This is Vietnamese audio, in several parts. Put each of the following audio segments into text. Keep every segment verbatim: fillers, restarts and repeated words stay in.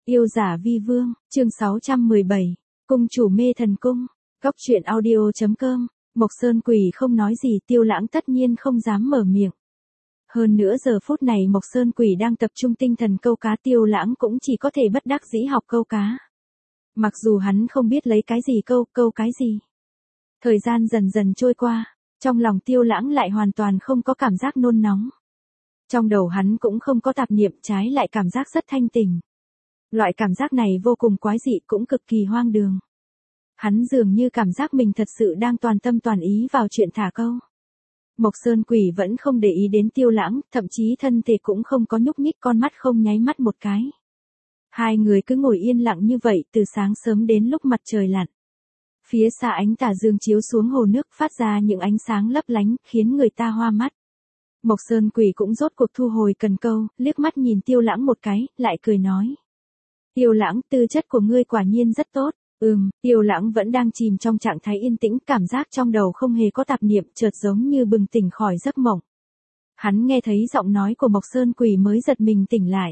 Yêu giả vi vương, chương sáu trăm mười bảy, cung chủ mê thần cung, góc truyện audio.com, Mộc Sơn Quỷ không nói gì, Tiêu Lãng tất nhiên không dám mở miệng. Hơn nữa giờ phút này Mộc Sơn Quỷ đang tập trung tinh thần câu cá, Tiêu Lãng cũng chỉ có thể bất đắc dĩ học câu cá. Mặc dù hắn không biết lấy cái gì câu, câu cái gì. Thời gian dần dần trôi qua, trong lòng Tiêu Lãng lại hoàn toàn không có cảm giác nôn nóng. Trong đầu hắn cũng không có tạp niệm, trái lại cảm giác rất thanh tỉnh. Loại cảm giác này vô cùng quái dị, cũng cực kỳ hoang đường. Hắn dường như cảm giác mình thật sự đang toàn tâm toàn ý vào chuyện thả câu. Mộc Sơn Quỷ vẫn không để ý đến Tiêu Lãng, thậm chí thân thể cũng không có nhúc nhích, con mắt không nháy mắt một cái. Hai người cứ ngồi yên lặng như vậy từ sáng sớm đến lúc mặt trời lặn. Phía xa ánh tà dương chiếu xuống hồ nước, phát ra những ánh sáng lấp lánh, khiến người ta hoa mắt. Mộc Sơn Quỷ cũng rốt cuộc thu hồi cần câu, liếc mắt nhìn Tiêu Lãng một cái, lại cười nói. Tiêu Lãng, tư chất của ngươi quả nhiên rất tốt. Ừm, Tiêu Lãng vẫn đang chìm trong trạng thái yên tĩnh, cảm giác trong đầu không hề có tạp niệm, chợt giống như bừng tỉnh khỏi giấc mộng. Hắn nghe thấy giọng nói của Mộc Sơn Quỷ mới giật mình tỉnh lại.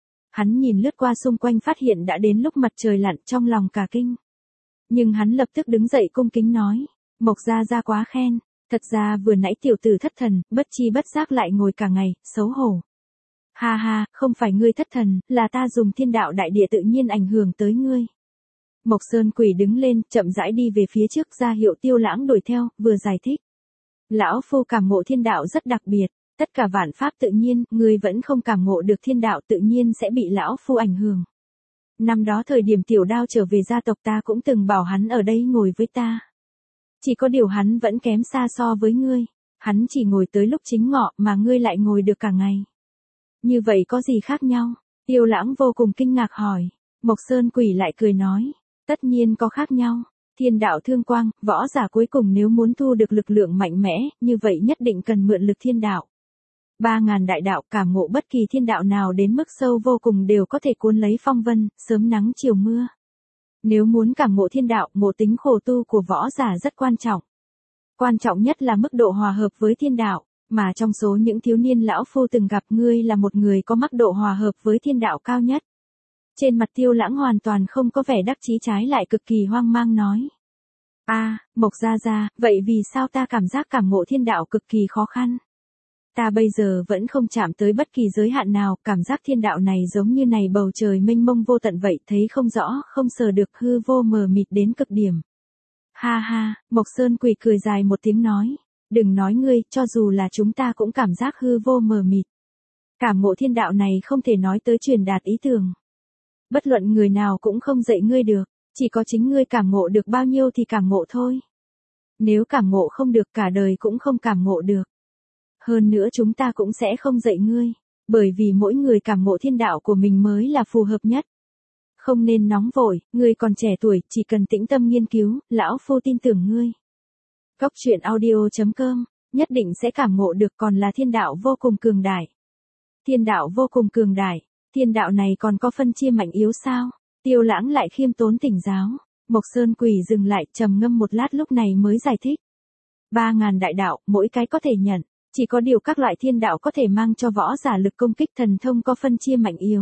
Hắn nhìn lướt qua xung quanh, phát hiện đã đến lúc mặt trời lặn, trong lòng cả kinh. Nhưng hắn lập tức đứng dậy cung kính nói, Mộc gia gia quá khen, thật ra vừa nãy tiểu tử thất thần, bất chi bất giác lại ngồi cả ngày, xấu hổ. Ha ha, không phải ngươi thất thần, là ta dùng thiên đạo đại địa tự nhiên ảnh hưởng tới ngươi. Mộc Sơn Quỷ đứng lên, chậm rãi đi về phía trước, ra hiệu Tiêu Lãng đuổi theo, vừa giải thích. Lão phu cảm ngộ thiên đạo rất đặc biệt, tất cả vạn pháp tự nhiên, ngươi vẫn không cảm ngộ được thiên đạo, tự nhiên sẽ bị lão phu ảnh hưởng. Năm đó thời điểm Tiểu Đao trở về gia tộc, ta cũng từng bảo hắn ở đây ngồi với ta. Chỉ có điều hắn vẫn kém xa so với ngươi, hắn chỉ ngồi tới lúc chính ngọ mà ngươi lại ngồi được cả ngày. Như vậy có gì khác nhau? Tiêu Lãng vô cùng kinh ngạc hỏi. Mộc Sơn Quỷ lại cười nói, tất nhiên có khác nhau. Thiên đạo thương quang, võ giả cuối cùng nếu muốn thu được lực lượng mạnh mẽ, như vậy nhất định cần mượn lực thiên đạo. Ba ngàn đại đạo, cảm ngộ bất kỳ thiên đạo nào đến mức sâu vô cùng đều có thể cuốn lấy phong vân, sớm nắng chiều mưa. Nếu muốn cảm ngộ thiên đạo, ngộ tính khổ tu của võ giả rất quan trọng. Quan trọng nhất là mức độ hòa hợp với thiên đạo, mà trong số những thiếu niên lão phu từng gặp, ngươi là một người có mức độ hòa hợp với thiên đạo cao nhất. Trên mặt Tiêu Lãng hoàn toàn không có vẻ đắc chí, trái lại cực kỳ hoang mang nói. A, à, Mộc gia gia, vậy vì sao ta cảm giác cảm ngộ thiên đạo cực kỳ khó khăn? Ta bây giờ vẫn không chạm tới bất kỳ giới hạn nào, cảm giác thiên đạo này giống như này bầu trời mênh mông vô tận vậy, thấy không rõ, không sờ được, hư vô mờ mịt đến cực điểm. Ha ha, Mộc Sơn Quỷ cười dài một tiếng nói, đừng nói ngươi, cho dù là chúng ta cũng cảm giác hư vô mờ mịt. Cảm ngộ thiên đạo này không thể nói tới truyền đạt ý tưởng. Bất luận người nào cũng không dạy ngươi được, chỉ có chính ngươi cảm ngộ được bao nhiêu thì cảm ngộ thôi. Nếu cảm ngộ không được, cả đời cũng không cảm ngộ được. Hơn nữa chúng ta cũng sẽ không dạy ngươi, bởi vì mỗi người cảm ngộ thiên đạo của mình mới là phù hợp nhất. Không nên nóng vội, ngươi còn trẻ tuổi, chỉ cần tĩnh tâm nghiên cứu, lão phu tin tưởng ngươi. Góc truyện audio.com, nhất định sẽ cảm ngộ được, còn là thiên đạo vô cùng cường đại. Thiên đạo vô cùng cường đại, thiên đạo này còn có phân chia mạnh yếu sao? Tiêu Lãng lại khiêm tốn thỉnh giáo. Mộc Sơn Quỷ dừng lại, trầm ngâm một lát lúc này mới giải thích. Ba ngàn đại đạo, mỗi cái có thể nhận. Chỉ có điều các loại thiên đạo có thể mang cho võ giả lực công kích thần thông có phân chia mạnh yếu.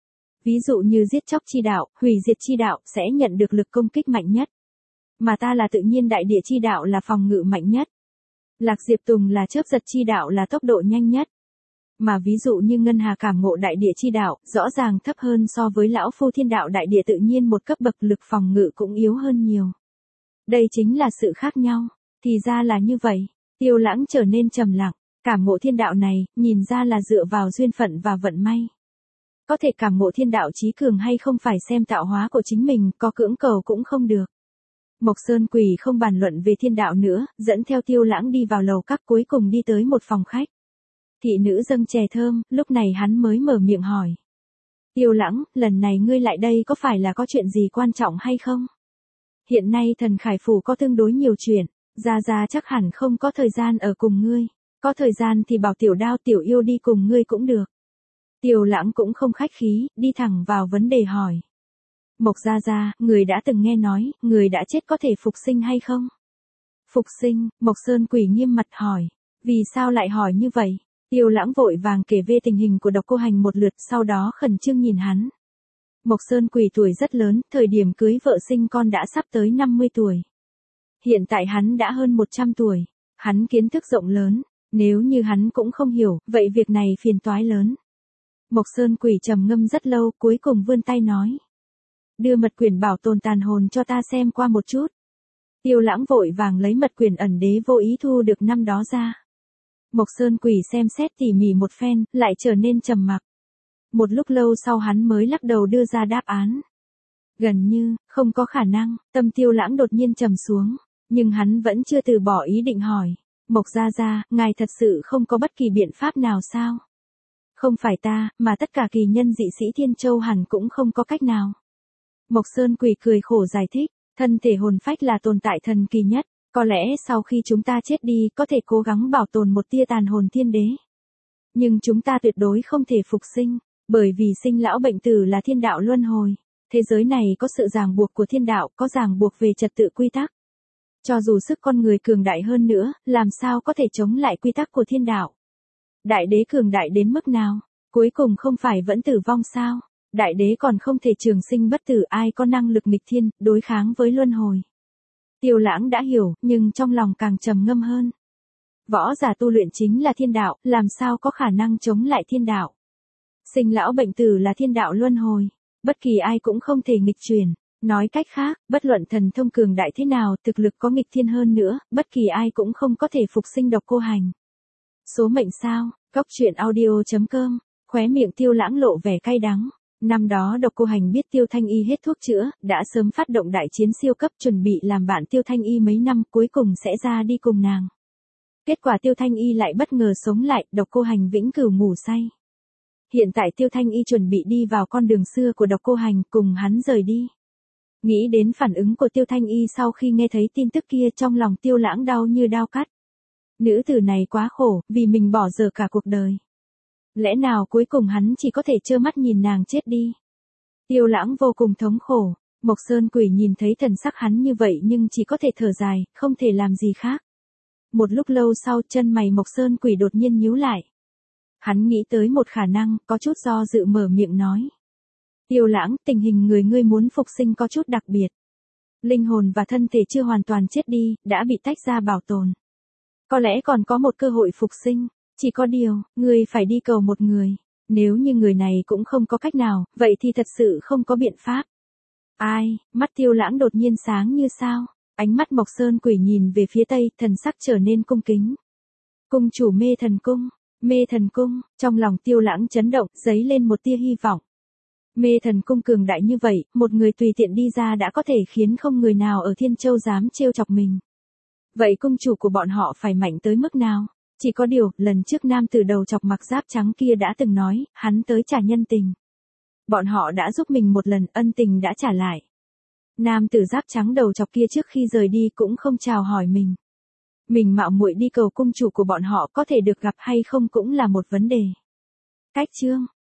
Ví dụ như giết chóc chi đạo, hủy diệt chi đạo sẽ nhận được lực công kích mạnh nhất. Mà ta là tự nhiên đại địa chi đạo là phòng ngự mạnh nhất. Lạc Diệp Tùng là chớp giật chi đạo là tốc độ nhanh nhất. Mà ví dụ như Ngân Hà cảm ngộ đại địa chi đạo, rõ ràng thấp hơn so với lão phu thiên đạo đại địa tự nhiên một cấp bậc, lực phòng ngự cũng yếu hơn nhiều. Đây chính là sự khác nhau, thì ra là như vậy. Tiêu Lãng trở nên trầm lặng, cảm ngộ thiên đạo này, nhìn ra là dựa vào duyên phận và vận may. Có thể cảm ngộ thiên đạo chí cường hay không phải xem tạo hóa của chính mình, có cưỡng cầu cũng không được. Mộc Sơn Quỷ không bàn luận về thiên đạo nữa, dẫn theo Tiêu Lãng đi vào lầu các, cuối cùng đi tới một phòng khách. Thị nữ dâng chè thơm, lúc này hắn mới mở miệng hỏi. Tiêu Lãng, lần này ngươi lại đây có phải là có chuyện gì quan trọng hay không? Hiện nay thần Khải Phủ có tương đối nhiều chuyện. Gia Gia chắc hẳn không có thời gian ở cùng ngươi, có thời gian thì bảo Tiểu Đao Tiểu Yêu đi cùng ngươi cũng được. Tiêu Lãng cũng không khách khí, đi thẳng vào vấn đề hỏi. Mộc Gia Gia, người đã từng nghe nói, người đã chết có thể phục sinh hay không? Phục sinh, Mộc Sơn Quỷ nghiêm mặt hỏi. Vì sao lại hỏi như vậy? Tiêu Lãng vội vàng kể về tình hình của Độc Cô Hành một lượt, sau đó khẩn trương nhìn hắn. Mộc Sơn Quỷ tuổi rất lớn, thời điểm cưới vợ sinh con đã sắp tới năm mươi tuổi. Hiện tại hắn đã hơn một trăm tuổi. Hắn kiến thức rộng lớn, nếu như hắn cũng không hiểu, vậy việc này phiền toái lớn. Mộc Sơn Quỷ trầm ngâm rất lâu, cuối cùng vươn tay nói. Đưa mật quyển bảo tồn tàn hồn cho ta xem qua một chút. Tiêu Lãng vội vàng lấy mật quyển ẩn đế vô ý thu được năm đó ra. Mộc Sơn Quỷ xem xét tỉ mỉ một phen, lại trở nên trầm mặc. Một lúc lâu sau hắn mới lắc đầu đưa ra đáp án. Gần như, không có khả năng, tâm Tiêu Lãng đột nhiên trầm xuống, nhưng hắn vẫn chưa từ bỏ ý định hỏi. Mộc gia gia, ngài thật sự không có bất kỳ biện pháp nào sao? Không phải ta, mà tất cả kỳ nhân dị sĩ Thiên Châu hẳn cũng không có cách nào. Mộc Sơn Quỷ cười khổ giải thích, thân thể hồn phách là tồn tại thần kỳ nhất, có lẽ sau khi chúng ta chết đi có thể cố gắng bảo tồn một tia tàn hồn thiên đế. Nhưng chúng ta tuyệt đối không thể phục sinh, bởi vì sinh lão bệnh tử là thiên đạo luân hồi. Thế giới này có sự ràng buộc của thiên đạo, có ràng buộc về trật tự quy tắc. Cho dù sức con người cường đại hơn nữa, làm sao có thể chống lại quy tắc của thiên đạo? Đại đế cường đại đến mức nào? Cuối cùng không phải vẫn tử vong sao? Đại đế còn không thể trường sinh bất tử, ai có năng lực nghịch thiên, đối kháng với luân hồi. Tiêu Lãng đã hiểu, nhưng trong lòng càng trầm ngâm hơn. Võ giả tu luyện chính là thiên đạo, làm sao có khả năng chống lại thiên đạo? Sinh lão bệnh tử là thiên đạo luân hồi, bất kỳ ai cũng không thể nghịch chuyển. Nói cách khác, bất luận thần thông cường đại thế nào, thực lực có nghịch thiên hơn nữa, bất kỳ ai cũng không có thể phục sinh Độc Cô Hành. Số mệnh sao? Góc truyện audio chấm com, khóe miệng Tiêu Lãng lộ vẻ cay đắng. Năm đó Độc Cô Hành biết Tiêu Thanh Y hết thuốc chữa, đã sớm phát động đại chiến siêu cấp chuẩn bị làm bạn Tiêu Thanh Y mấy năm, cuối cùng sẽ ra đi cùng nàng. Kết quả Tiêu Thanh Y lại bất ngờ sống lại, Độc Cô Hành vĩnh cửu ngủ say. Hiện tại Tiêu Thanh Y chuẩn bị đi vào con đường xưa của Độc Cô Hành, cùng hắn rời đi. Nghĩ đến phản ứng của Tiêu Thanh Y sau khi nghe thấy tin tức kia, trong lòng Tiêu Lãng đau như đao cắt. Nữ tử này quá khổ, vì mình bỏ dở cả cuộc đời. Lẽ nào cuối cùng hắn chỉ có thể trơ mắt nhìn nàng chết đi? Tiêu Lãng vô cùng thống khổ. Mộc Sơn Quỷ nhìn thấy thần sắc hắn như vậy nhưng chỉ có thể thở dài, không thể làm gì khác. Một lúc lâu sau, chân mày Mộc Sơn Quỷ đột nhiên nhíu lại. Hắn nghĩ tới một khả năng, có chút do dự mở miệng nói. Tiêu Lãng, tình hình người ngươi muốn phục sinh có chút đặc biệt. Linh hồn và thân thể chưa hoàn toàn chết đi, đã bị tách ra bảo tồn. Có lẽ còn có một cơ hội phục sinh, chỉ có điều, ngươi phải đi cầu một người. Nếu như người này cũng không có cách nào, vậy thì thật sự không có biện pháp. Ai? Mắt Tiêu Lãng đột nhiên sáng như sao. Ánh mắt Mộc Sơn Quỷ nhìn về phía tây, thần sắc trở nên cung kính. Cung chủ Mê Thần Cung. Mê Thần Cung, trong lòng Tiêu Lãng chấn động, dấy lên một tia hy vọng. Mê Thần Cung cường đại như vậy, một người tùy tiện đi ra đã có thể khiến không người nào ở Thiên Châu dám trêu chọc mình. Vậy cung chủ của bọn họ phải mạnh tới mức nào? Chỉ có điều, lần trước nam tử đầu chọc mặc giáp trắng kia đã từng nói, hắn tới trả nhân tình. Bọn họ đã giúp mình một lần, ân tình đã trả lại. Nam tử giáp trắng đầu chọc kia trước khi rời đi cũng không chào hỏi mình. Mình mạo muội đi cầu cung chủ của bọn họ có thể được gặp hay không cũng là một vấn đề. Cách chương